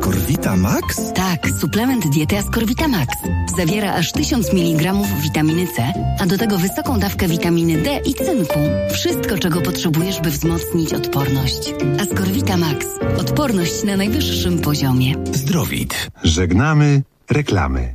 Ascorvita Max? Tak, suplement diety Ascorvita Max. Zawiera aż 1000 mg witaminy C, a do tego wysoką dawkę witaminy D i cynku. Wszystko, czego potrzebujesz, by wzmocnić odporność. Ascorvita Max. Odporność na najwyższym poziomie. Zdrowit. Żegnamy reklamy.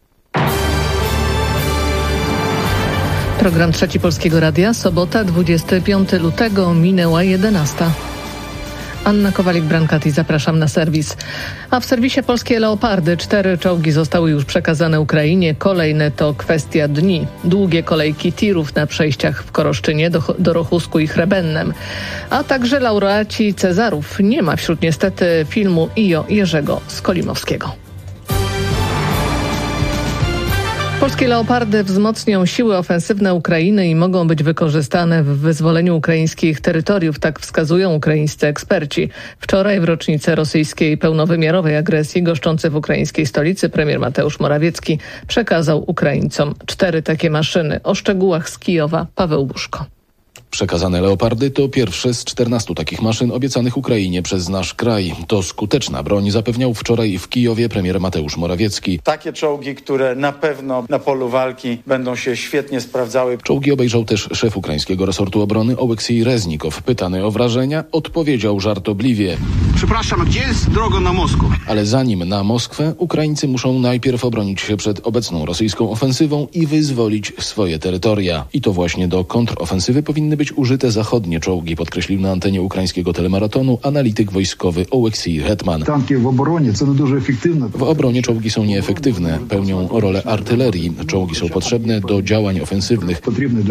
Program Trzeci Polskiego Radia, sobota, 25 lutego, minęła 11. Anna Kowalik-Brankati, zapraszam na serwis. A w serwisie Polskie Leopardy 4 czołgi zostały już przekazane Ukrainie. Kolejne to kwestia dni. Długie kolejki tirów na przejściach w Koroszczynie, Dorochusku i Chrebennem. A także laureaci Cezarów. Nie ma wśród niestety filmu IO Jerzego Skolimowskiego. Polskie Leopardy wzmocnią siły ofensywne Ukrainy i mogą być wykorzystane w wyzwoleniu ukraińskich terytoriów, tak wskazują ukraińscy eksperci. Wczoraj w rocznicę rosyjskiej pełnowymiarowej agresji goszczący w ukraińskiej stolicy premier Mateusz Morawiecki przekazał Ukraińcom 4 takie maszyny. O szczegółach z Kijowa Paweł Buszko. Przekazane Leopardy to pierwsze z 14 takich maszyn obiecanych Ukrainie przez nasz kraj. To skuteczna broń, zapewniał wczoraj w Kijowie premier Mateusz Morawiecki. Takie czołgi, które na pewno na polu walki będą się świetnie sprawdzały. Czołgi obejrzał też szef ukraińskiego resortu obrony Oleksiej Reznikow. Pytany o wrażenia, odpowiedział żartobliwie. Przepraszam, gdzie jest droga na Moskwę? Ale zanim na Moskwę, Ukraińcy muszą najpierw obronić się przed obecną rosyjską ofensywą i wyzwolić swoje terytoria. I to właśnie do kontrofensywy powinny być użyte zachodnie czołgi, podkreślił na antenie ukraińskiego telemaratonu analityk wojskowy Oleksiej Hetman. Tanki w obronie są dużo efektywne. W obronie czołgi są nieefektywne, pełnią rolę artylerii. Czołgi są potrzebne do działań ofensywnych.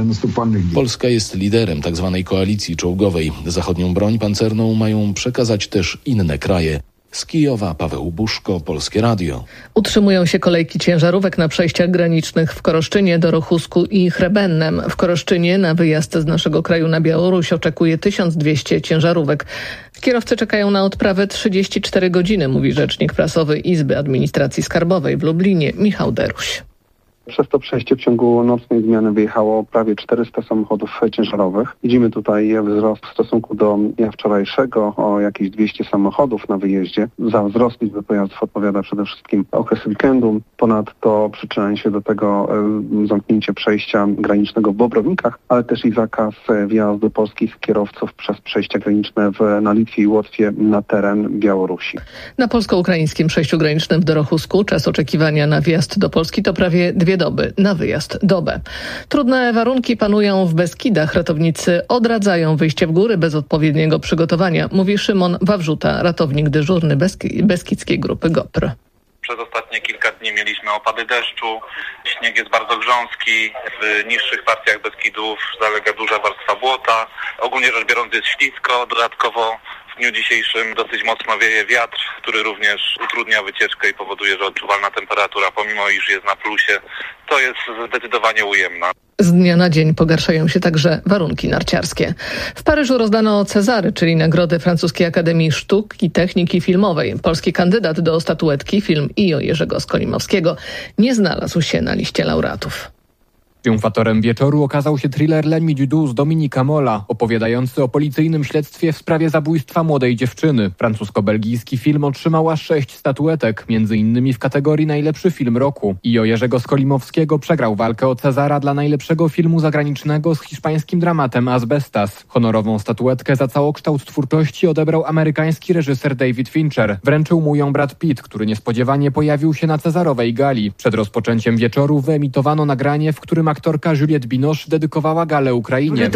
Polska jest liderem tzw. koalicji czołgowej. Zachodnią broń pancerną mają przekazać też inne kraje. Z Kijowa Paweł Buszko, Polskie Radio. Utrzymują się kolejki ciężarówek na przejściach granicznych w Koroszczynie, Dorochusku i Chrebennem. W Koroszczynie na wyjazd z naszego kraju na Białoruś oczekuje 1200 ciężarówek. Kierowcy czekają na odprawę 34 godziny, mówi rzecznik prasowy Izby Administracji Skarbowej w Lublinie Michał Deruś. Przez to przejście w ciągu nocnej zmiany wyjechało prawie 400 samochodów ciężarowych. Widzimy tutaj wzrost w stosunku do dnia wczorajszego o jakieś 200 samochodów na wyjeździe. Za wzrost liczby pojazdów odpowiada przede wszystkim okres weekendu. Ponadto przyczynia się do tego zamknięcie przejścia granicznego w Bobrownikach, ale też i zakaz wjazdu polskich kierowców przez przejścia graniczne na Litwie i Łotwie na teren Białorusi. Na polsko-ukraińskim przejściu granicznym w Dorochusku czas oczekiwania na wjazd do Polski to prawie 2 doby, na wyjazd dobę. Trudne warunki panują w Beskidach. Ratownicy odradzają wyjście w góry bez odpowiedniego przygotowania, mówi Szymon Wawrzuta, ratownik dyżurny Beskidzkiej Grupy GOPR. Przez ostatnie kilka dni mieliśmy opady deszczu, śnieg jest bardzo grząski, w niższych partiach Beskidów zalega duża warstwa błota. Ogólnie rzecz biorąc jest ślisko, dodatkowo w dniu dzisiejszym dosyć mocno wieje wiatr, który również utrudnia wycieczkę i powoduje, że odczuwalna temperatura, pomimo iż jest na plusie, to jest zdecydowanie ujemna. Z dnia na dzień pogarszają się także warunki narciarskie. W Paryżu rozdano Cezary, czyli nagrody Francuskiej Akademii Sztuk i Techniki Filmowej. Polski kandydat do statuetki, film IO Jerzego Skolimowskiego, nie znalazł się na liście laureatów. Triumfatorem wieczoru okazał się thriller L'Ennemi du Dos Dominika Mola, opowiadający o policyjnym śledztwie w sprawie zabójstwa młodej dziewczyny. Francusko-belgijski film otrzymał aż 6 statuetek, m.in. w kategorii najlepszy film roku. IO Jerzego Skolimowskiego przegrał walkę o Cezara dla najlepszego filmu zagranicznego z hiszpańskim dramatem Asbestas. Honorową statuetkę za całokształt twórczości odebrał amerykański reżyser David Fincher. Wręczył mu ją Brad Pitt, który niespodziewanie pojawił się na Cezarowej gali. Przed rozpoczęciem wieczoru wyemitowano nagranie, w którym aktorka Juliette Binoche dedykowała galę Ukrainie.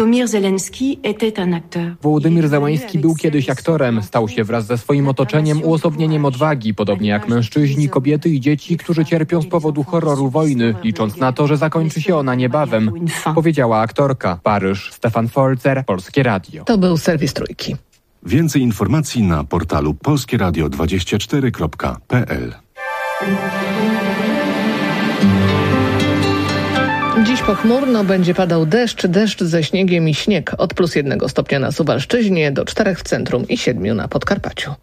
Wołodymyr Zełański był kiedyś aktorem. Stał się wraz ze swoim otoczeniem uosobnieniem odwagi, podobnie jak mężczyźni, kobiety i dzieci, którzy cierpią z powodu horroru wojny, licząc na to, że zakończy się ona niebawem, powiedziała aktorka. Paryż, Stefan Folzer, Polskie Radio. To był serwis Trójki. Więcej informacji na portalu polskieradio24.pl. Dziś pochmurno, będzie padał deszcz ze śniegiem i śnieg. Od +1 stopnia na Suwalszczyźnie do 4 w centrum i 7 na Podkarpaciu.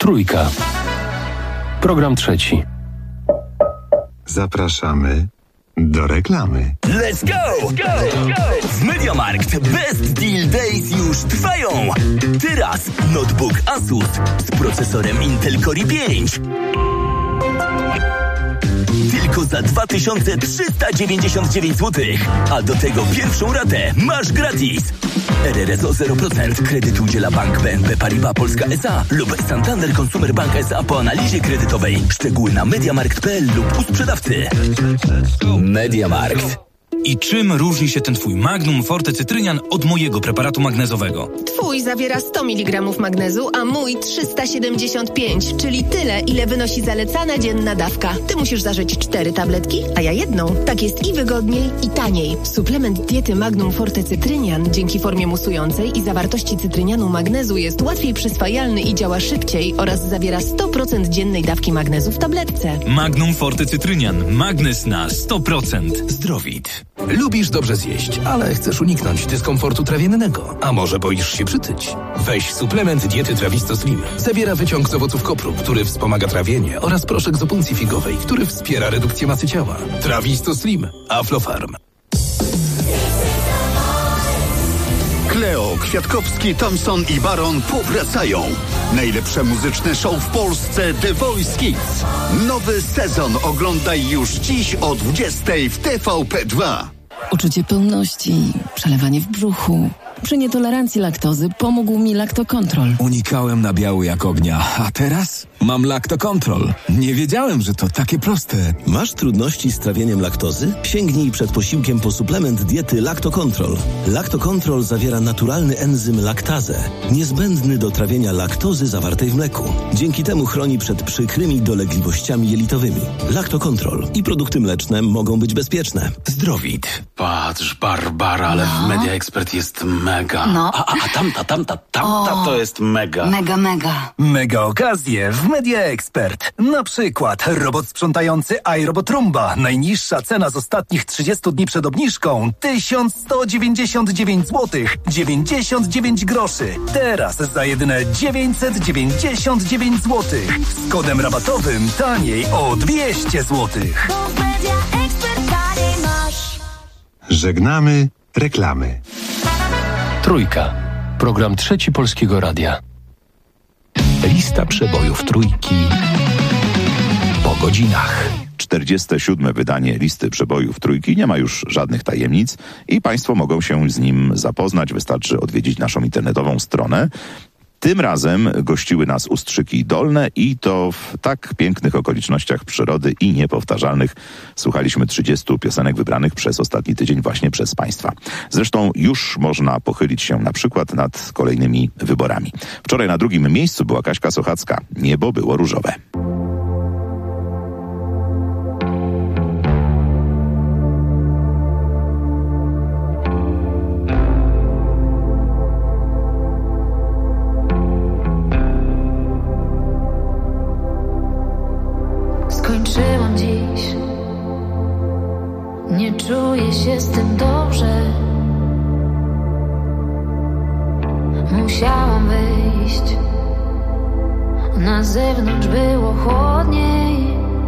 Trójka. Program trzeci. Zapraszamy Do reklamy. Let's go! W MediaMarkt Best Deal Days już trwają. Teraz notebook Asus z procesorem Intel Core i5. Tylko za 2399 zł. A do tego pierwszą ratę masz gratis. RRSO 0%. Kredyt udziela Bank BNP Paribas Polska S.A. lub Santander Consumer Bank S.A. po analizie kredytowej. Szczegóły na mediamarkt.pl lub u sprzedawcy. MediaMarkt. I czym różni się ten twój Magnum Forte Cytrynian od mojego preparatu magnezowego? Twój zawiera 100 mg magnezu, a mój 375, czyli tyle, ile wynosi zalecana dzienna dawka. Ty musisz zażyć 4 tabletki, a ja jedną. Tak jest i wygodniej, i taniej. Suplement diety Magnum Forte Cytrynian dzięki formie musującej i zawartości cytrynianu magnezu jest łatwiej przyswajalny i działa szybciej oraz zawiera 100% dziennej dawki magnezu w tabletce. Magnum Forte Cytrynian. Magnez na 100%. Zdrowit. Lubisz dobrze zjeść, ale chcesz uniknąć dyskomfortu trawiennego. A może boisz się przytyć? Weź suplement diety Trawisto Slim. Zawiera wyciąg z owoców kopru, który wspomaga trawienie, oraz proszek z opuncji figowej, który wspiera redukcję masy ciała. Trawisto Slim. Aflofarm. Kleo, Kwiatkowski, Thompson i Baron powracają. Najlepsze muzyczne show w Polsce The Voice Kids. Nowy sezon oglądaj już dziś o 20:00 w TVP2. Uczucie pełności, przelewanie w brzuchu. Przy nietolerancji laktozy pomógł mi Lactocontrol. Unikałem nabiału jak ognia, a teraz mam Lactocontrol. Nie wiedziałem, że to takie proste. Masz trudności z trawieniem laktozy? Sięgnij przed posiłkiem po suplement diety Lactocontrol. Lactocontrol zawiera naturalny enzym laktazę, niezbędny do trawienia laktozy zawartej w mleku. Dzięki temu chroni przed przykrymi dolegliwościami jelitowymi. Lactocontrol i produkty mleczne mogą być bezpieczne. Zdrowit. Patrz, Barbara, ale w Media Expert jest mega. No. A tamta to jest mega. Mega. Mega okazje w Media Expert. Na przykład robot sprzątający iRobot Roomba. Najniższa cena z ostatnich 30 dni przed obniżką 1199 zł 99 groszy. Teraz za jedyne 999 zł. Z kodem rabatowym taniej o 200 zł. Żegnamy reklamy. Trójka. Program Trzeci Polskiego Radia. Lista przebojów Trójki po godzinach. 47. wydanie listy przebojów Trójki nie ma już żadnych tajemnic i Państwo mogą się z nim zapoznać. Wystarczy odwiedzić naszą internetową stronę. Tym razem gościły nas Ustrzyki Dolne i to w tak pięknych okolicznościach przyrody i niepowtarzalnych. Słuchaliśmy 30 piosenek wybranych przez ostatni tydzień właśnie przez Państwa. Zresztą już można pochylić się na przykład nad kolejnymi wyborami. Wczoraj na drugim miejscu była Kaśka Sochacka. Niebo było różowe. Skończyłam dziś. Nie czuję się z tym dobrze. Musiałam wyjść. Na zewnątrz było chłodniej.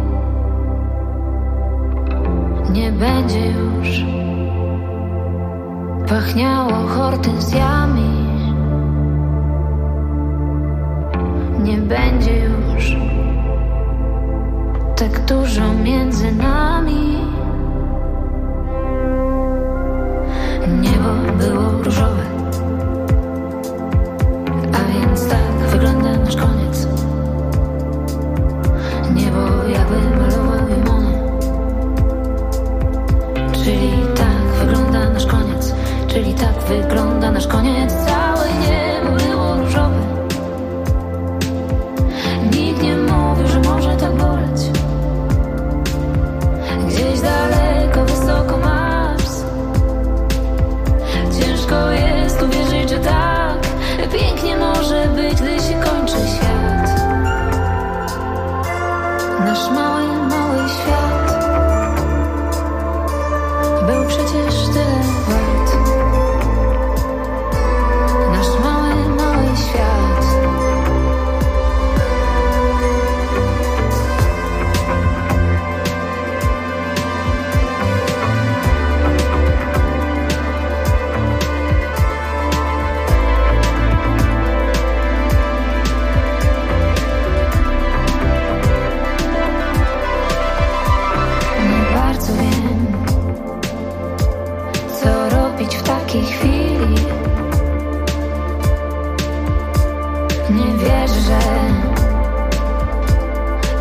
Nie będzie już. Pachniało hortensjami. Nie będzie już tak dużo między nami. Niebo było różowe, a więc tak wygląda nasz koniec. Niebo jakby malował je Monet. Czyli tak wygląda nasz koniec. Czyli tak wygląda nasz koniec. Całe niebo było różowe. Nikt nie mówił, że może tak boleć. Gdzieś daleko, wysoko Mars. Ciężko jest uwierzyć, że tak pięknie może być, gdy się kończy świat. Nasz mały, mały świat był przecież tyle wart. Nasz mały, mały świat.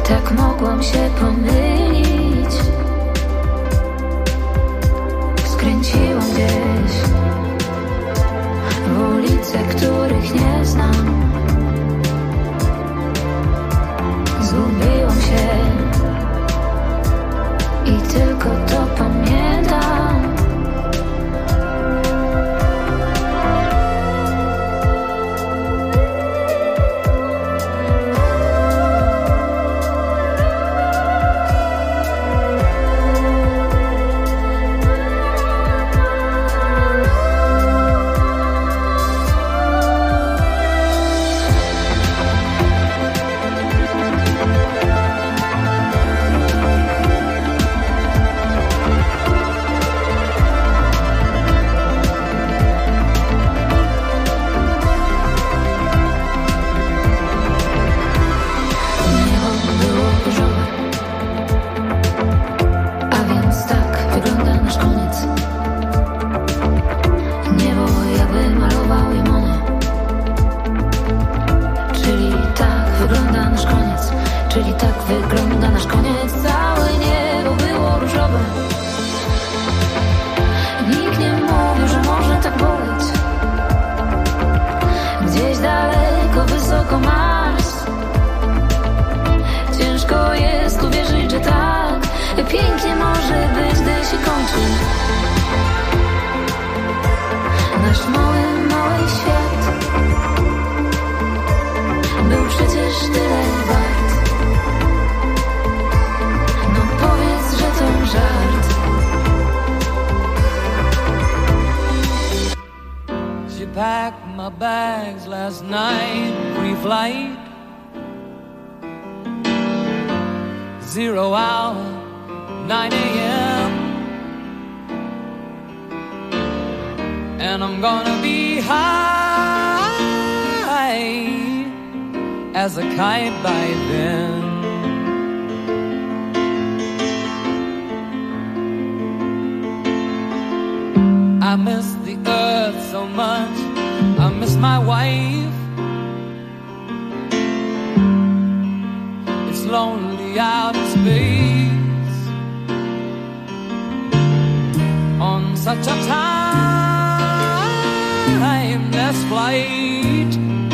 tak mogłam się pomylić. Skręciłam gdzieś w ulice, których nie znam. Zgubiłam się i tylko to pamiętam. Czyli tak wygląda nasz koniec. Całe niebo było różowe. Nikt nie mówił, że może tak boleć. Gdzieś daleko, wysoko Mars. Ciężko jest uwierzyć, że tak pięknie może być, gdy się kończy. Nasz mały, mały świat był przecież tyle wart. Powiedz, że to żart. She packed my bags last night, pre-flight. 0 hour, 9 a.m. And I'm gonna be high as a kite by then. I miss the earth so much, I miss my wife. It's lonely out in space on such a timeless flight.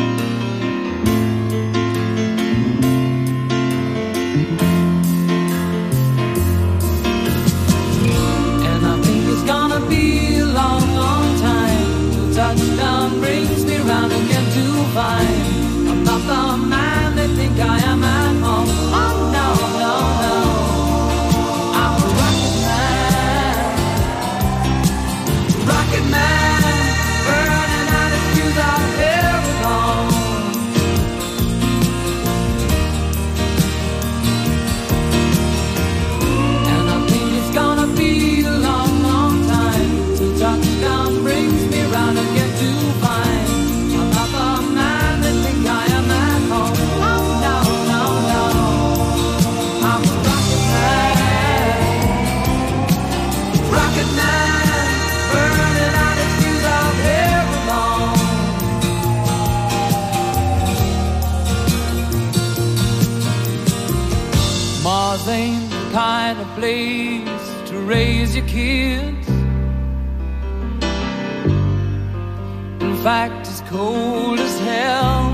And I think it's gonna be long, long time till touchdown brings me round again to find I'm not the man they think I am at home. Oh no, no, no, I'm a rocket man, burning out his fuse out here alone. And I think it's gonna be a long, long time till touchdown brings me round again to find I'm not the man they think I am at home. Oh no, no, no, I'm a rocket man, burning out his fuse out here alone. Mars ain't the kind of place to raise your kids. In fact, it's cold as hell.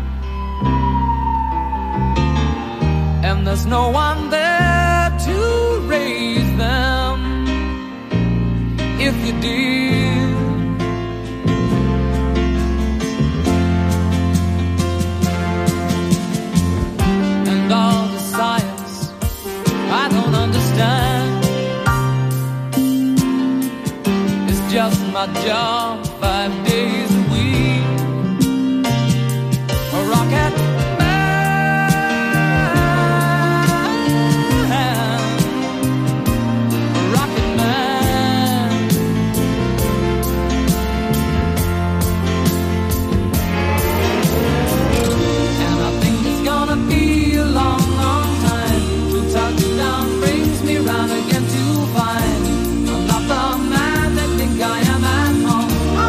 And there's no one there to raise them if you did. And all the science I don't understand. It's just my job 5 days a week. A rocket man, a rocket man. And I think it's gonna be a long, long time till touchdown brings me round again to find I'm not the man they think I am at home. Oh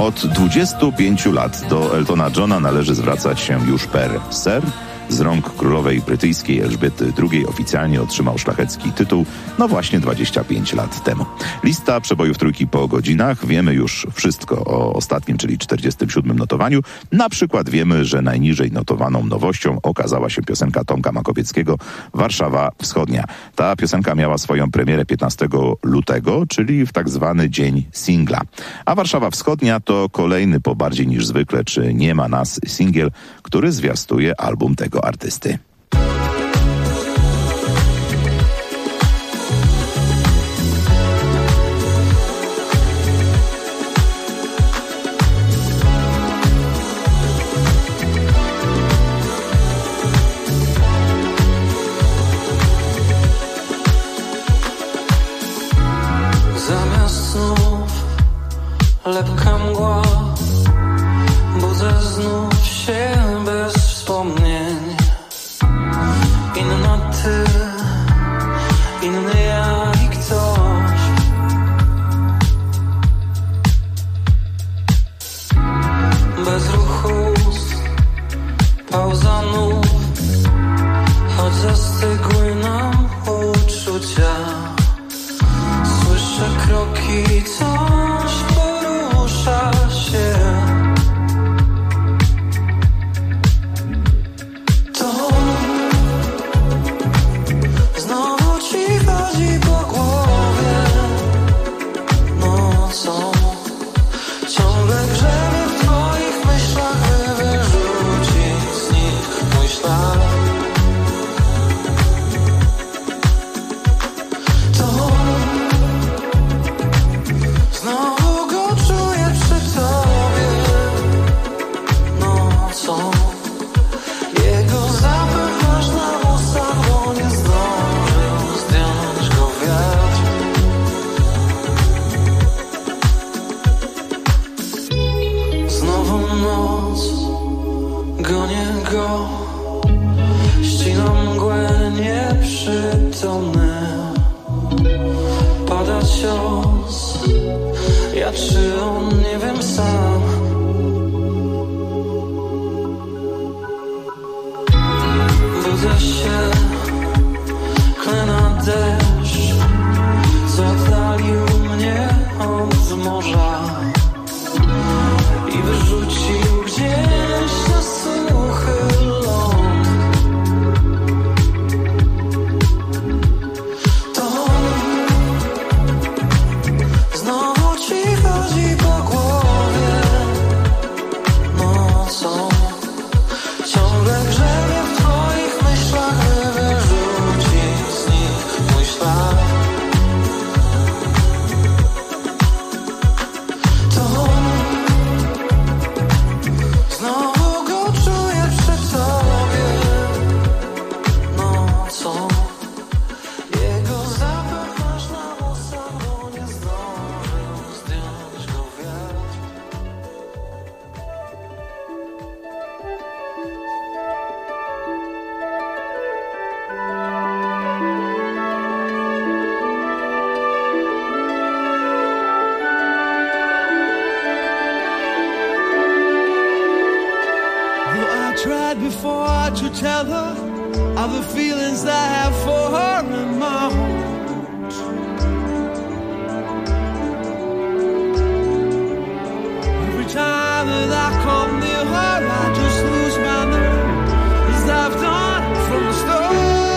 Od 25 lat do Eltona Johna należy zwracać się już per Sir. Z rąk królowej brytyjskiej Elżbiety II oficjalnie otrzymał szlachecki tytuł, no właśnie 25 lat temu. Lista przebojów trójki po godzinach. Wiemy już wszystko o ostatnim, czyli 47 notowaniu. Na przykład wiemy, że najniżej notowaną nowością okazała się piosenka Tomka Makowieckiego Warszawa Wschodnia. Ta piosenka miała swoją premierę 15 lutego, czyli w tak zwany dzień singla. A Warszawa Wschodnia to kolejny po Bardziej niż zwykle czy Nie ma nas singiel, który zwiastuje album tego artysty. Zamiast snów lepka mgła, budzę znów się bez wspomnień. Inna ty, inny ja i ktoś. Bez ruchu, pauza nów, choć zastygły nam uczucia. Słyszę kroki, coś porusza się. To znowu ci chodzi po głowie nocą. Ciągle grzebie w twoich myślach, by wyrzucić z nich mój ślad. Znowu go czuję przy tobie nocą. Jego zapach masz na ustach, bo nie zdążył zdjąć go wiatr. Znowu noc, gonię go, ścinam mgłę nieprzytomny. Pada cios, ja czy on, nie wiem sam. Budzę się, klę na deszcz, co oddalił mnie od morza i wyrzucił gdzieś na suchy ląd. To znowu ci chodzi po głowie nocą. Ciągle grzebie w twoich myślach, by wyrzucić z nich mój ślad. To znowu go czuję przy tobie nocą. Jego zapach masz na ustach, bo nie zdążył zdjąć go wiatr. Though I tried before to tell her of the feelings I have for her in my heart. Every time that I come near her, I just lose my nerve, as I've done from the start.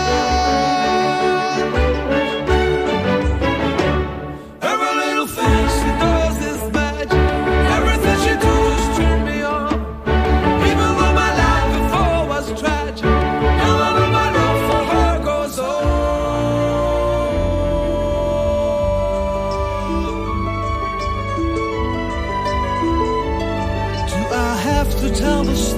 Every little thing she does is magic. Everything she does turn me on. Even though my life before was tragic, now I know my love for her goes on. Do I have to tell the story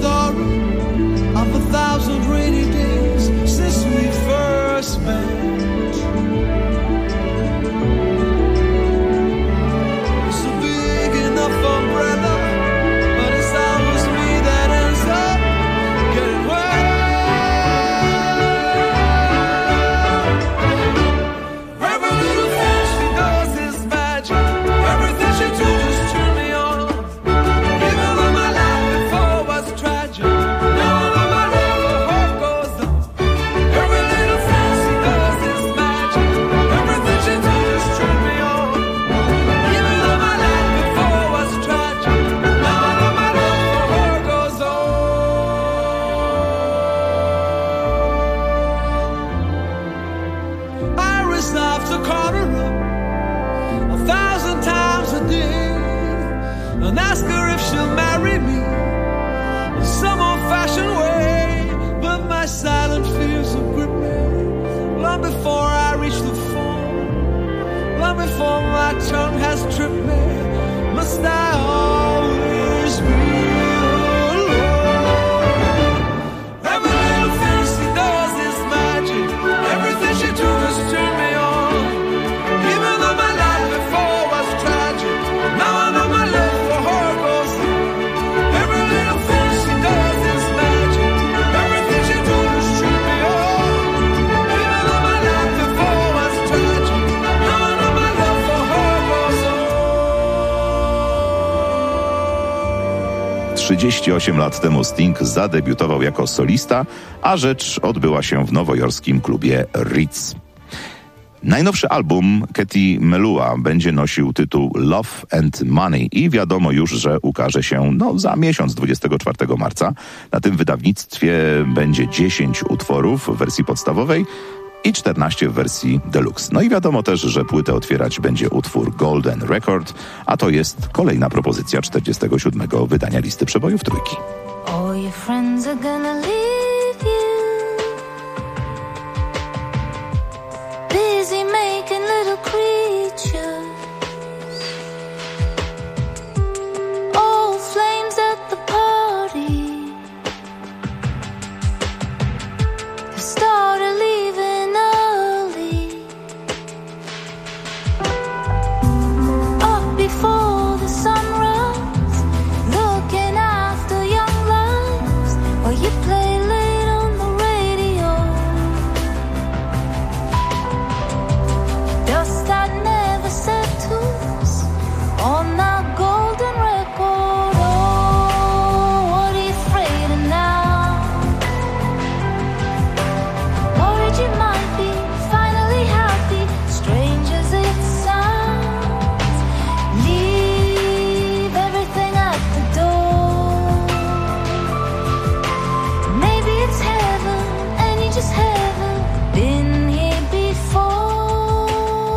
ask her if she'll marry me in some old-fashioned way, but my silent fears will grip me long before I reach the phone, long before my tongue has tripped me. Must I always be alone? Every little thing she does is magic. Everything she does turn me on. Even though my life before was tragic, now I know my love for her goes on. Every little thing she does is magic. Everything she does turn me on. Even though my life before was tragic, now I know my love for her goes on. 38 lat temu Sting zadebiutował jako solista, a rzecz odbyła się w nowojorskim klubie Ritz. Najnowszy album Katy Melua będzie nosił tytuł Love and Money i wiadomo już, że ukaże się za miesiąc, 24 marca. Na tym wydawnictwie będzie 10 utworów w wersji podstawowej i 14 w wersji deluxe. No i wiadomo też, że płytę otwierać będzie utwór Golden Record, a to jest kolejna propozycja 47. wydania listy przebojów trójki. All your friends are gonna leave you, busy making little creatures, old flames at the party, have started leaving early, up before the sunrise, looking after young lives while you play late on the radio. Dust that never settles on that golden record. Oh, what are you afraid of now? Worried you might be finally happy, strange as it sounds. Leave everything at the door. Maybe it's heaven and you just haven't been here before.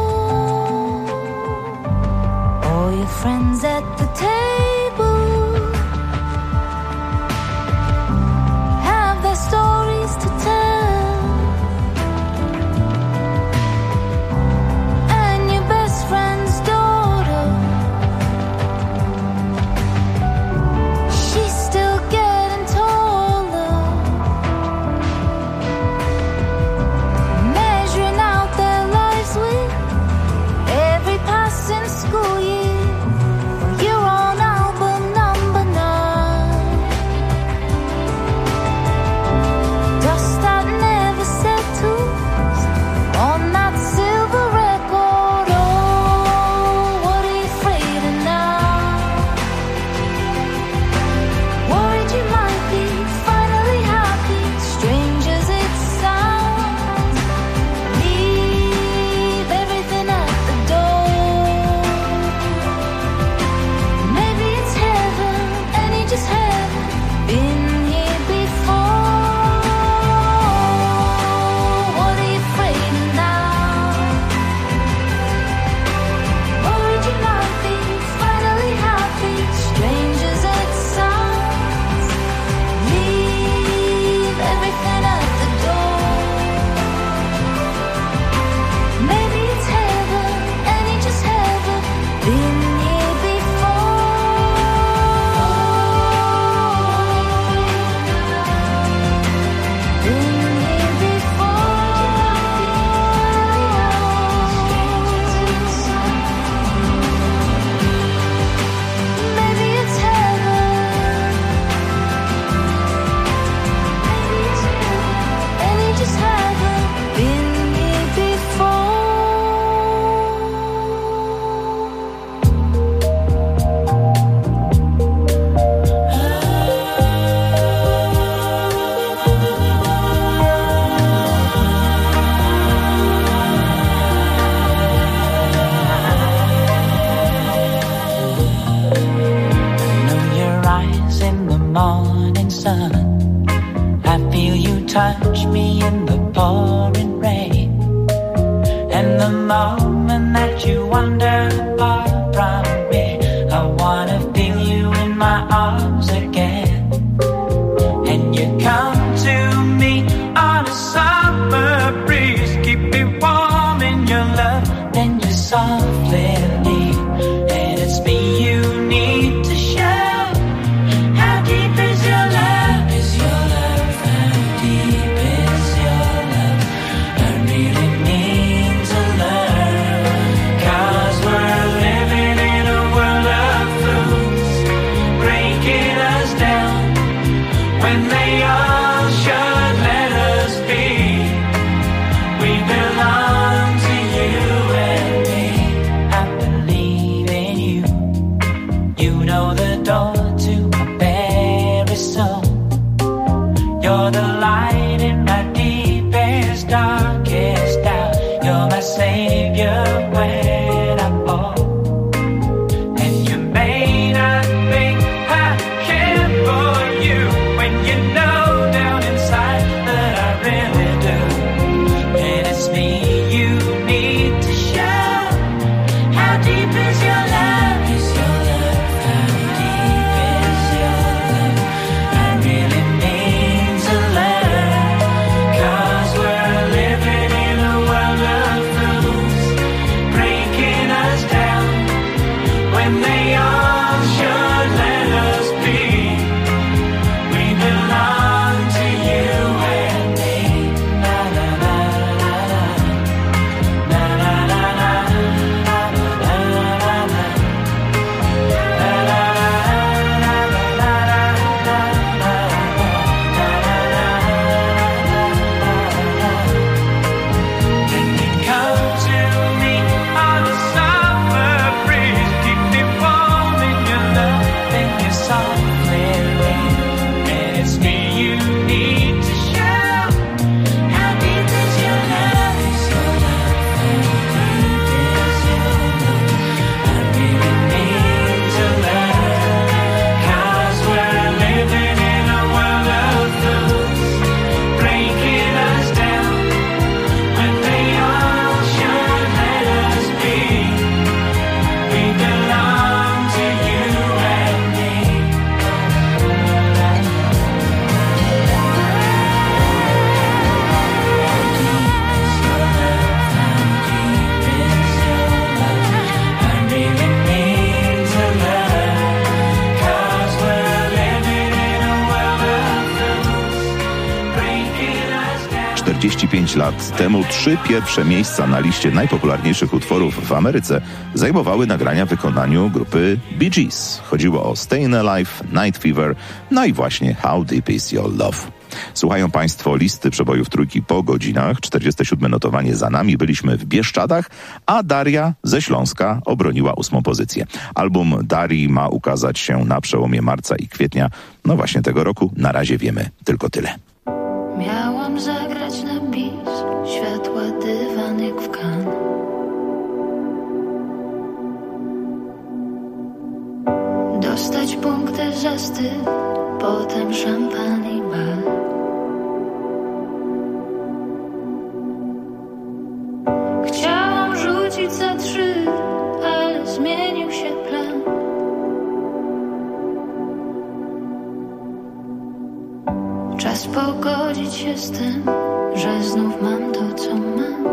All your friends at the table have their stories to tell, and your best friend's daughter, she's still getting taller, measuring out their lives with every passing school year. You're on album number 9. Dust that never settles on that silver record. Oh, what are you afraid of now? Worried you might be finally happy, strange as it sounds. Leave everything at the door. Maybe it's heaven and you just haven't been here before. What are you afraid of now? Worried you might be finally happy, strange as it sounds. Leave everything at the door. Maybe it's heaven and you just haven't been here before. Been here before. Maybe it's heaven. Maybe it's heaven and you just haven't been here before. know your eyes in the morning sun. I feel you touch me in the pouring rain. And the moment that you wander far from me, I wanna feel you darkest doubt. You're my savior when I fall. And you may not think I care for you when you know down inside that I really do. And it's me you need to show. How deep is your love? Is your love? How deep is your love? I really need to learn. 'Cause we're living in a world of fools, breaking us down when they all should let us be. We belong to you and me. Na na na na na na na na na na na na. Come to me on a summer breeze, keep me warm in your love and your softly rain. And it's me you need to show. How deep is your love? Is your love? How deep is your love? I really need to learn. 'Cause we're living in a world of fools, breaking us down when they all should let us be. We belong to you and me. I really need to learn. 'Cause we're living in a world of fools, breaking us down. 45 lat temu 3 pierwsze miejsca na liście najpopularniejszych utworów w Ameryce zajmowały nagrania w wykonaniu grupy Bee Gees. Chodziło o Stayin' Alive, Night Fever, no i właśnie How Deep Is Your Love. Słuchają Państwo listy przebojów trójki po godzinach. 47 notowanie za nami. Byliśmy w Bieszczadach, a Daria ze Śląska obroniła 8. pozycję. Album Darii ma ukazać się na przełomie marca i kwietnia. No właśnie tego roku. Na razie wiemy tylko tyle. Miałam zagrać na bis, światła dywan jak w kan. Dostać punkty za styl, potem szampan i bal. Chciałam rzucić za 3, ale zmienił się plan. Czas pogodzić się z tym, że znów mam to, co mam.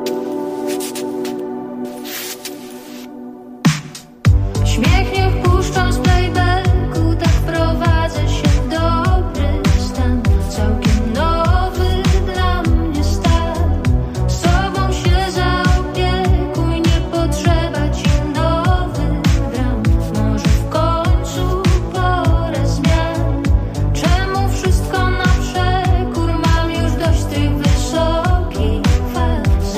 Śmiech niech puszczą z playbacku, tak prowadzę się w dobry stan. Całkiem nowy dla mnie stan. Sobą się zaopiekuj, nie potrzeba ci nowych dram. Może w końcu pora zmian. Czemu wszystko na przekór? Mam już dość tych wysokich fal.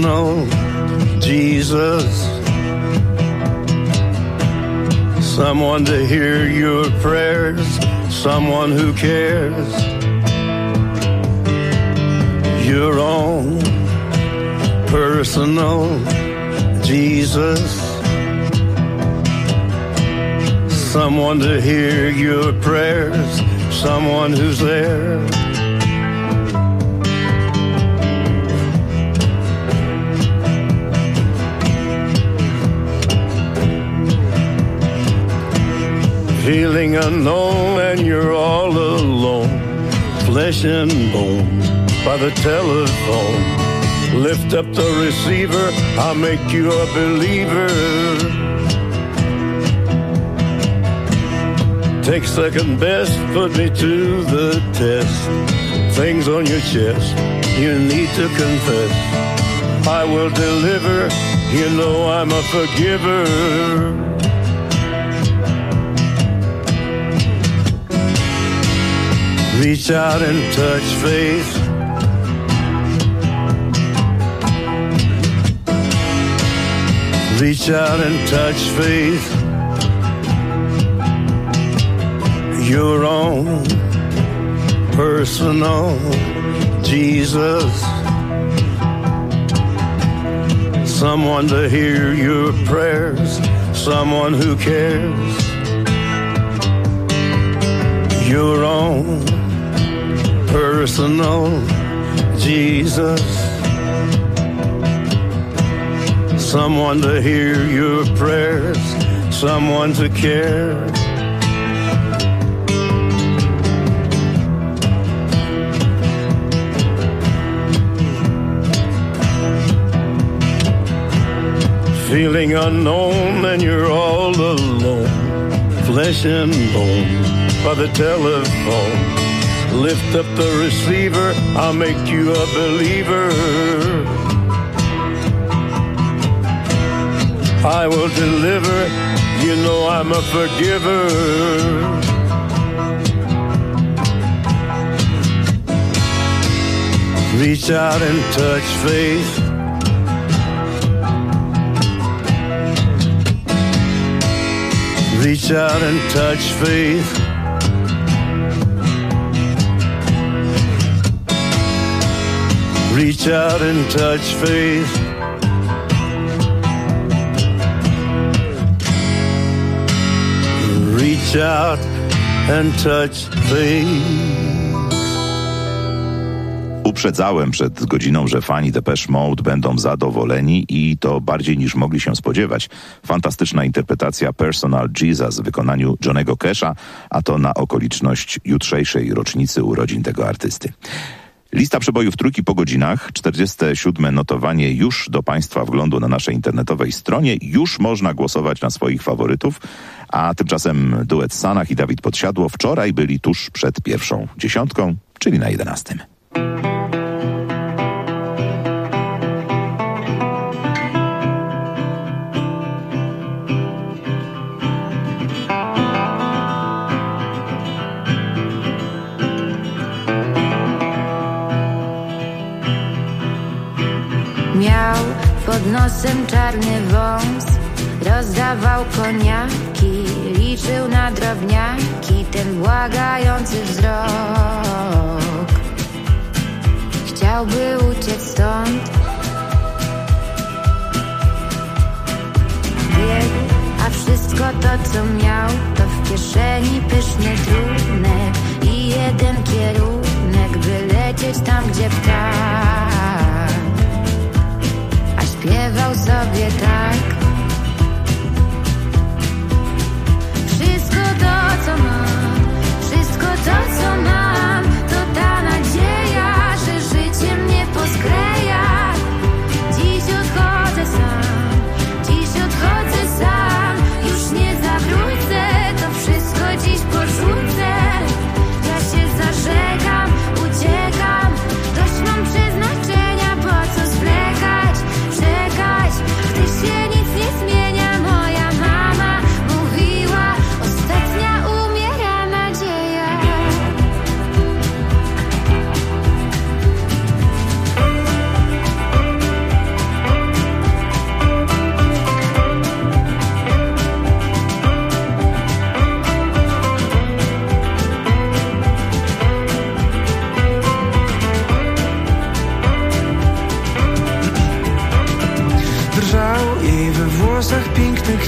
personal Jesus. Someone to hear your prayers, someone who cares. Your own personal Jesus. Someone to hear your prayers, someone who's there. Feeling unknown and you're all alone, flesh and bone by the telephone. Lift up the receiver, I'll make you a believer. Take second best, put me to the test. Things on your chest, you need to confess. I will deliver, you know I'm a forgiver. Reach out and touch faith. Reach out and touch faith. Your own personal Jesus. Someone to hear your prayers, someone who cares. Your own personal Jesus. Someone to hear your prayers, someone to care. Feeling unknown and you're all alone, flesh and bone by the telephone. Lift up the receiver, I'll make you a believer. I will deliver, you know I'm a forgiver. Reach out and touch faith. Reach out and touch faith. Reach out and touch faith. Reach out and touch faith. Uprzedzałem przed godziną, że fani Depeche Mode będą zadowoleni i to bardziej niż mogli się spodziewać. Fantastyczna interpretacja Personal Jesus w wykonaniu Johnnego Casha, a to na okoliczność jutrzejszej rocznicy urodzin tego artysty. Lista przebojów trójki po godzinach, 47. notowanie już do Państwa wglądu na naszej internetowej stronie. Już można głosować na swoich faworytów, a tymczasem duet Sanach i Dawid Podsiadło wczoraj byli tuż przed pierwszą dziesiątką, czyli na 11. Miał pod nosem czarny wąs, rozdawał koniaki, liczył na drobniaki ten błagający wzrok. Chciałby uciec stąd, biegł, a wszystko to co miał to w kieszeni pyszny trunek i jeden kierunek, by lecieć tam gdzie ptak. Śpiewał sobie tak. Wszystko to, co mam, wszystko to, co mam, to ta nadzieja, że życie mnie poskleja. Dziś odchodzę sam, dziś odchodzę sam. Już nie zawrócę, to wszystko dziś porzucę. Ja się zażegam, uciekam, dość mam przyznać.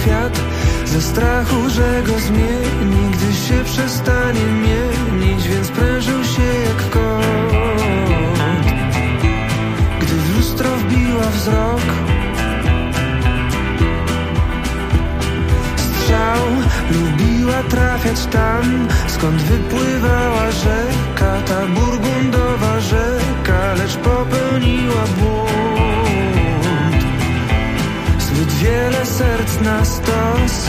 kwiat ze strachu, że go zmieni, gdy się przestanie mienić, więc prężył się jak kot. Gdy w lustro wbiła wzrok, strzał lubiła trafiać tam, skąd wypływała rzeka, ta burgundowa rzeka, lecz popełniła błąd. Zbyt wiele serc na stos.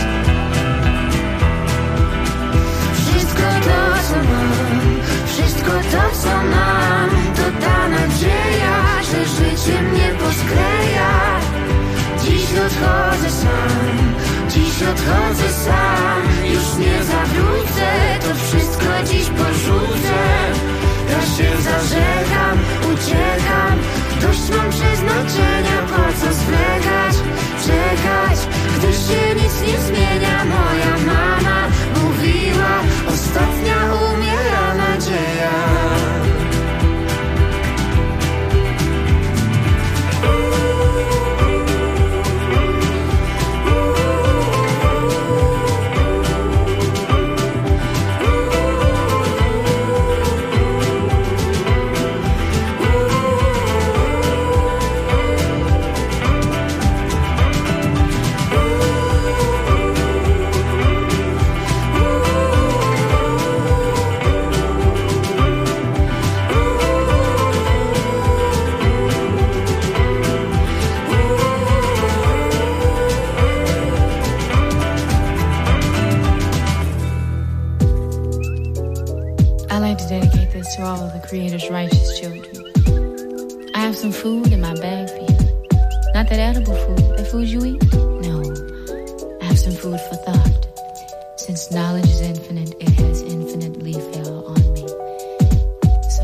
Wszystko to, co mam, wszystko to, co mam, to ta nadzieja, że życie mnie poskleja. Dziś odchodzę sam, dziś odchodzę sam, już nie zawrócę, to wszystko dziś porzucę. Ja się zażegam, uciekam, dość mam przeznaczenia, po co zwlekać, czekać, gdy się nic nie zmienia. Moja mama mówiła, ostatnia umiera nadzieja. To all of the Creator's righteous children. I have some food in my bag for you. Not that edible food, that food you eat. No, I have some food for thought. Since knowledge is infinite, it has infinitely fell on me. So,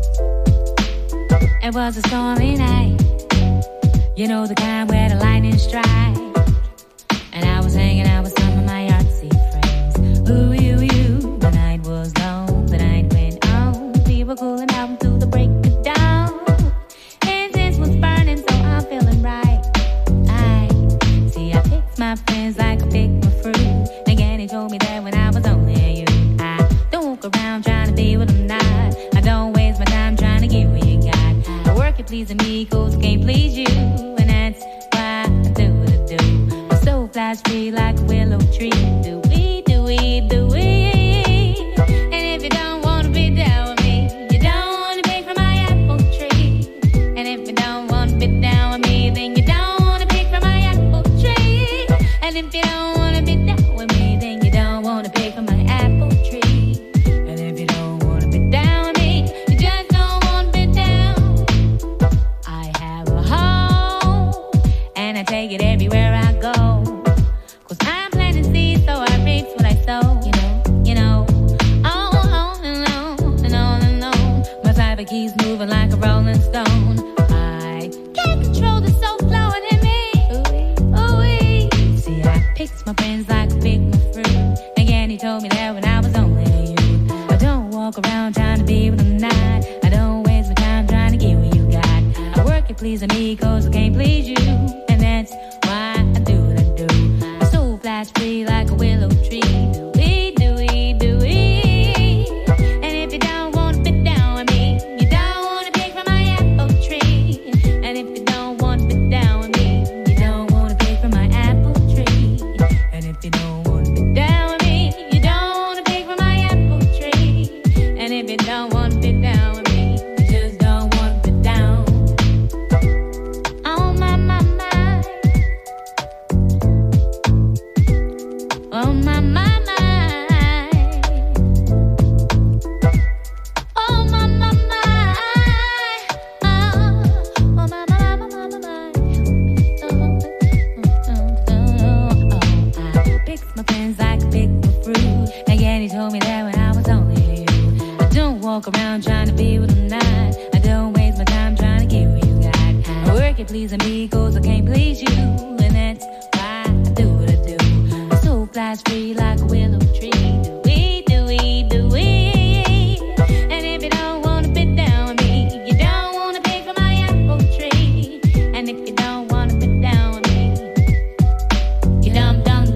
it was a stormy night. You know the kind where the lightning strikes. And I was hanging out with some of my artsy friends. Ooh, you, the night was long, the night went on. We were cooling out through the break of dawn. Incense was burning, so I'm feeling right. I picked my friends like I picked my fruit. Again, he told me that when I was only a youth, I don't walk around trying to be what I'm not. I don't waste my time trying to get what you got. I work at pleasing me, cause I can't please you. And that's why I do what I do. My soul flies free like a willow tree. Do we, do we, do we? And if you don't wanna be down with me, you don't wanna pick from my apple tree. And if you don't wanna be down with me, then you don't wanna pick from my apple tree. And if you don't wanna be down with me, then you don't wanna pick from my apple tree. And if you don't wanna be down with me, you just don't wanna be down. I have a home, and I take it everywhere I go. Cause I'm planting seeds, so I reap what I sow. You know, on and on and on and on. My fiber keeps moving like a rolling stone. I can't control the soul flowing in me. Ooh-wee. See, I picked my friends like I picked my fruit. Again, he told me that when I was only a youth. I don't walk around trying to be what I'm not. I don't waste my time trying to get what you got. I work at pleasing me, cause I can't please you. And that's why I do what I do. My soul flies free like a willow tree. Do we, do we, do we? And if you don't wanna be down with me, you don't wanna pick from my apple tree. And if you don't wanna be down with me, you don't wanna pick from my apple tree. And if you don't wanna be down with me, you don't wanna pick from my apple tree. And if you don't wanna be down with me, you just don't wanna be down. Oh my, my, my. Oh my, my, my. Oh my, my, my. Oh my, my, my, my, my, my. I picked my friends like I picked my fruit. Again, he told me that when I was only a youth. I don't walk around trying to be what I'm not. I don't waste my time trying to get what you got. I work at pleasing me, cause I can't please you. And that's why I do what I do. My soul flies free like a willow tree. Do we, do we, do we? And if you don't wanna be down with me, you don't wanna pick from my apple tree. And if you don't wanna be down with me, you don't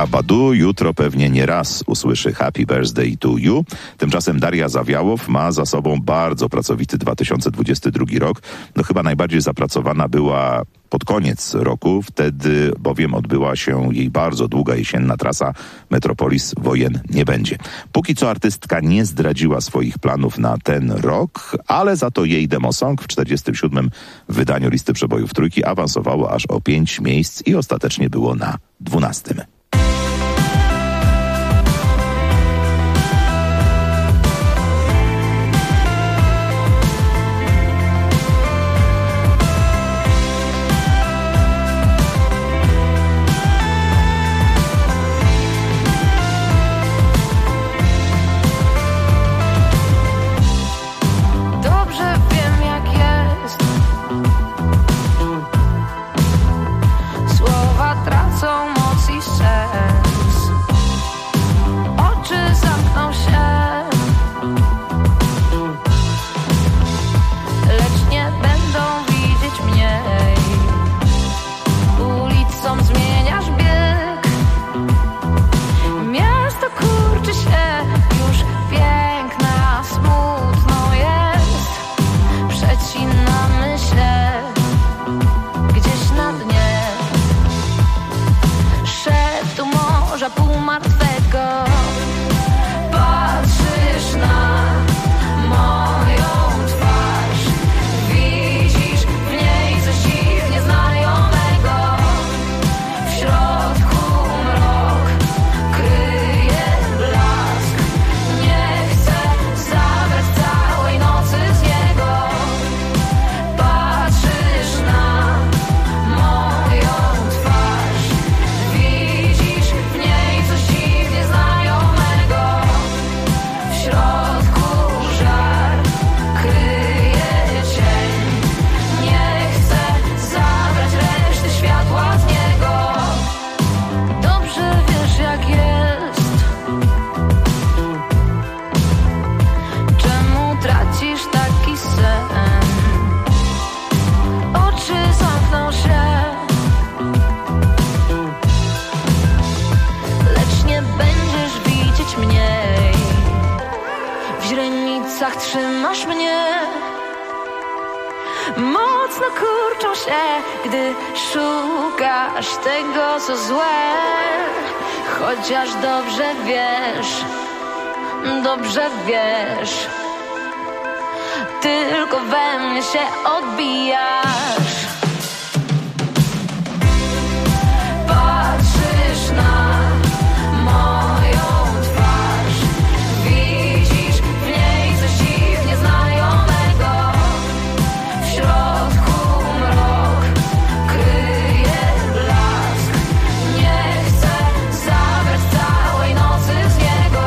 Eryk'a Badu jutro pewnie nie raz usłyszy Happy Birthday to You. Tymczasem Daria Zawiałow ma za sobą bardzo pracowity 2022 rok. No chyba najbardziej zapracowana była pod koniec roku, wtedy bowiem odbyła się jej bardzo długa jesienna trasa Metropolis Wojen nie będzie. Póki co artystka nie zdradziła swoich planów na ten rok, ale za to jej demosong w 47. wydaniu listy przebojów trójki awansowało aż o 5 miejsc i ostatecznie było na 12. Trzymasz mnie, mocno kurczą się, gdy szukasz tego, co złe. Chociaż dobrze wiesz, tylko we mnie się odbijasz. Patrzysz na moją twarz, widzisz w niej coś dziwnie znajomego. W środku mrok kryje blask. Nie chcę zabrać całej nocy z niego.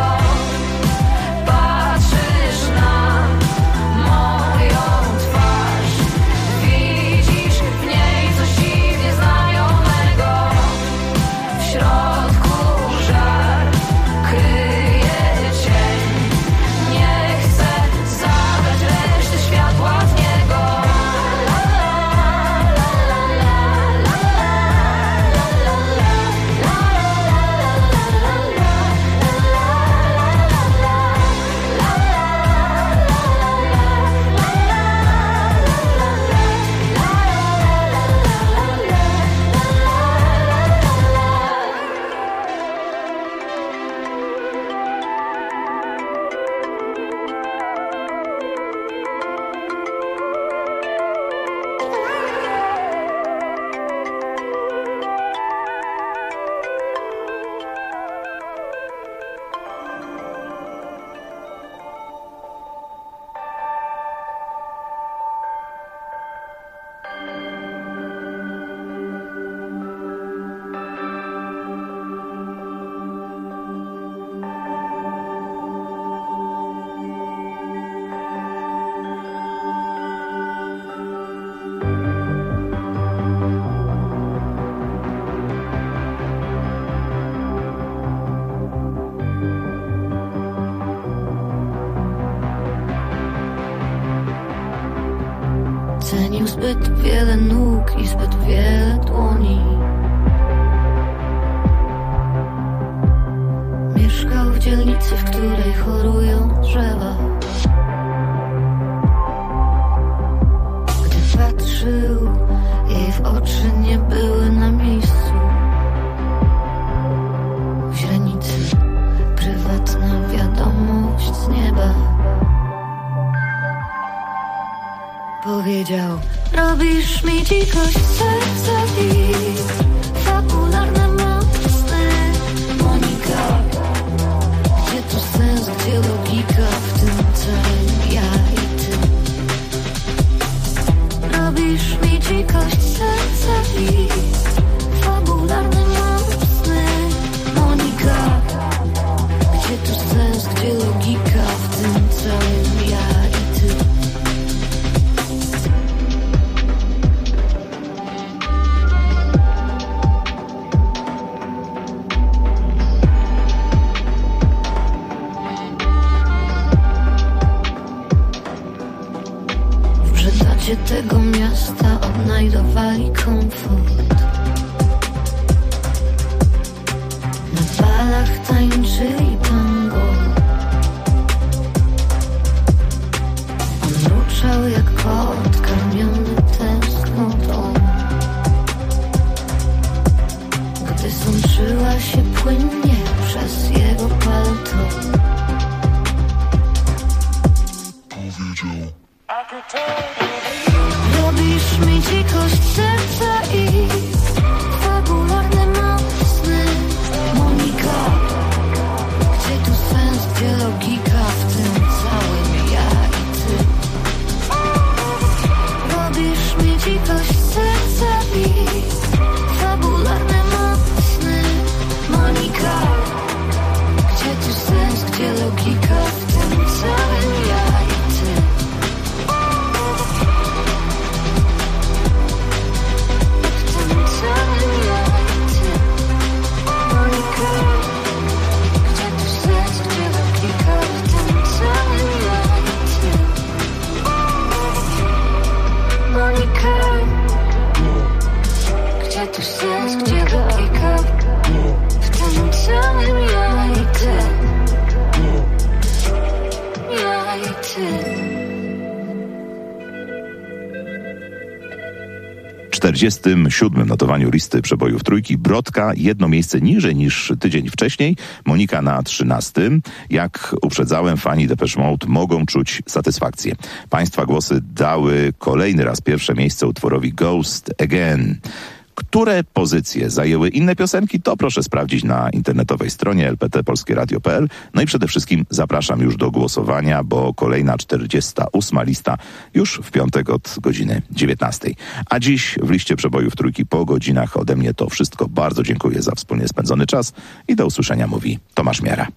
Patrzysz na moją twarz, widzisz w niej coś dziwnie znajomego. W środku żar kryje cień. Nie chcę zabrać reszty światła z niego. Cenił zbyt wiele nóg i zbyt wiele dłoni. dzielnicy, w której chorują drzewa. Gdy patrzył, jej w oczy nie były na miejscu. W źrenicy prywatna wiadomość z nieba. Powiedział: robisz mi dzikość serca i fabularne mocne. Monika, gdzie tu sens, gdzie logika w tym całym ja i ty? Robisz mi dzikość serca i fabularne mocne. Monika, gdzie tu sens, gdzie logika w tym całym ja i ty? Tego miasta odnajdowali komfort. Na balach tańczyli tango. On mruczał jak kot karmiony tęsknotą. Gdy sączyła się płynnie przez jego palto, powiedział: robisz mi dzikość serca i fabularne mocne. Monika, gdzie tu sens, gdzie logika w tym całym ja i ty? Robisz mi dzikość serca i fabularne mocne. Monika, gdzie tu sens, gdzie logika w tym całym ja i ty? Gdzie tu sens, gdzie logika w tym całym ja i ty? Ja i ty. W 47. notowaniu listy przebojów trójki Brodka jedno miejsce niżej niż tydzień wcześniej, Monika na 13. Jak uprzedzałem, fani Depeche Mode mogą czuć satysfakcję. Państwa głosy dały kolejny raz pierwsze miejsce utworowi Ghost Again. Które pozycje zajęły inne piosenki, to proszę sprawdzić na internetowej stronie lptpolskieradio.pl. No i przede wszystkim zapraszam już do głosowania, bo kolejna 48. lista już w piątek od godziny 19. A dziś w liście przebojów trójki po godzinach ode mnie to wszystko. Bardzo dziękuję za wspólnie spędzony czas i do usłyszenia, mówi Tomasz Miara.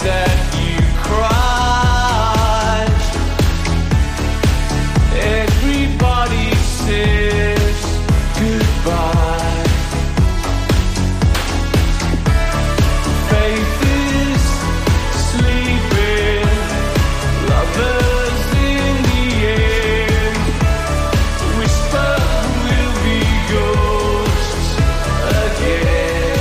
that you cried. Everybody says goodbye. Faith is sleeping, lovers in the air. Whisper will be ghosts again.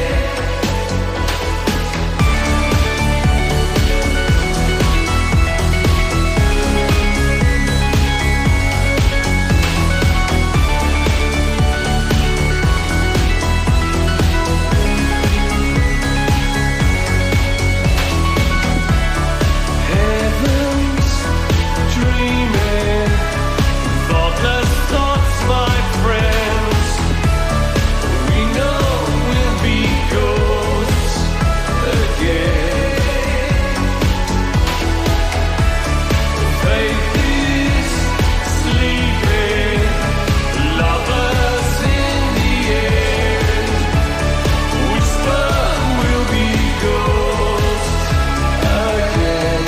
Heaven's dreaming, thoughtless thoughts, my friends. We know we'll be ghosts again. Faith is sleeping, lovers in the air. Whisper will be ghosts again.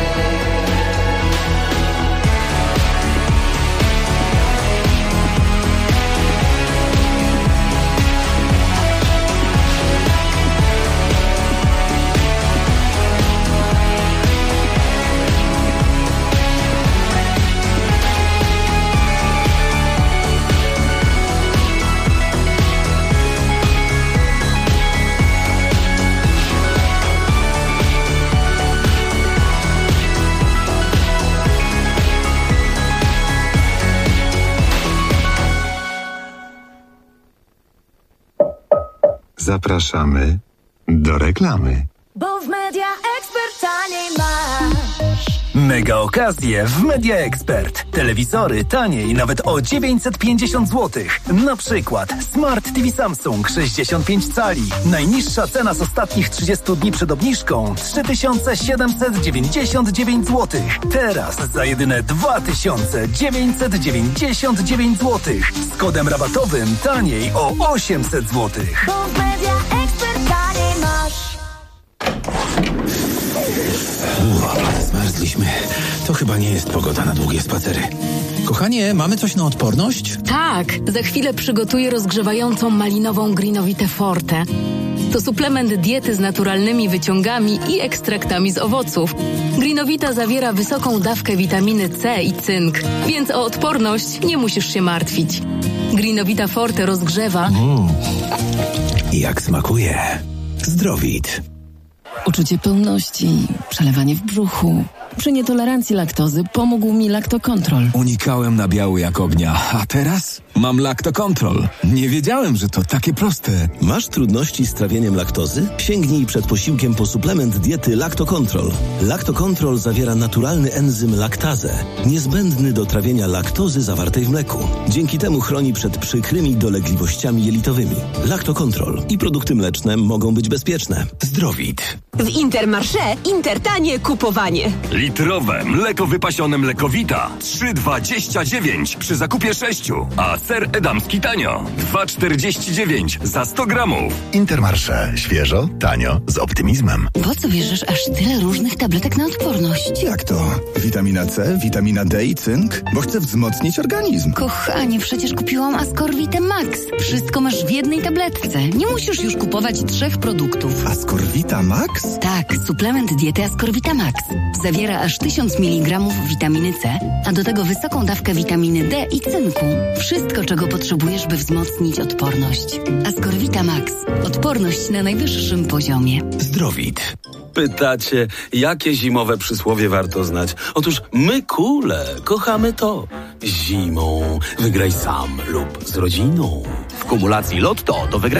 Zapraszamy do reklamy. Bo w Media Expert taniej masz. Mega okazje w Media Expert. Telewizory taniej nawet o 950 zł. Na przykład Smart TV Samsung 65 cali. Najniższa cena z ostatnich 30 dni przed obniżką 3799 zł. Teraz za jedyne 2999 zł. Z kodem rabatowym taniej o 800 zł. Bo w Media Expert taniej masz. Zmarzliśmy. To chyba nie jest pogoda na długie spacery. Kochanie, mamy coś na odporność? Tak, za chwilę przygotuję rozgrzewającą malinową Greenovitę Forte. To suplement diety z naturalnymi wyciągami i ekstraktami z owoców. Greenovita zawiera wysoką dawkę witaminy C i cynk, więc o odporność nie musisz się martwić. Greenovita Forte rozgrzewa... Jak smakuje. Zdrowit. Uczucie pełności, przelewanie w brzuchu. Przy nietolerancji laktozy pomógł mi Lactocontrol. Unikałem nabiału jak ognia, a teraz mam Lactocontrol. Nie wiedziałem, że to takie proste. Masz trudności z trawieniem laktozy? Sięgnij przed posiłkiem po suplement diety Lactocontrol. Lactocontrol zawiera naturalny enzym laktazę, niezbędny do trawienia laktozy zawartej w mleku. Dzięki temu chroni przed przykrymi dolegliwościami jelitowymi. Lactocontrol i produkty mleczne mogą być bezpieczne. Zdrowit. W Intermarché Intertanie kupowanie. Litrowe mleko wypasione Mlekowita 3,29 przy zakupie 6, a ser edamski tanio 2,49 za 100 gramów. Intermarché. Świeżo, tanio, z optymizmem. Po co bierzesz aż tyle różnych tabletek na odporność? Jak to? Witamina C, witamina D i cynk? Bo chcę wzmocnić organizm. Kochanie, przecież kupiłam Ascorvitę Max. Wszystko masz w jednej tabletce. Nie musisz już kupować 3 produktów. Ascorvita Max? Tak, suplement diety Ascorvita Max. Zawiera aż 1000 mg witaminy C, a do tego wysoką dawkę witaminy D i cynku. Wszystko, czego potrzebujesz, by wzmocnić odporność. Ascorvita Max. Odporność na najwyższym poziomie. Zdrowit. Pytacie, jakie zimowe przysłowie warto znać? Otóż my kule kochamy to. Zimą wygraj sam lub z rodziną. W kumulacji Lotto to wygraj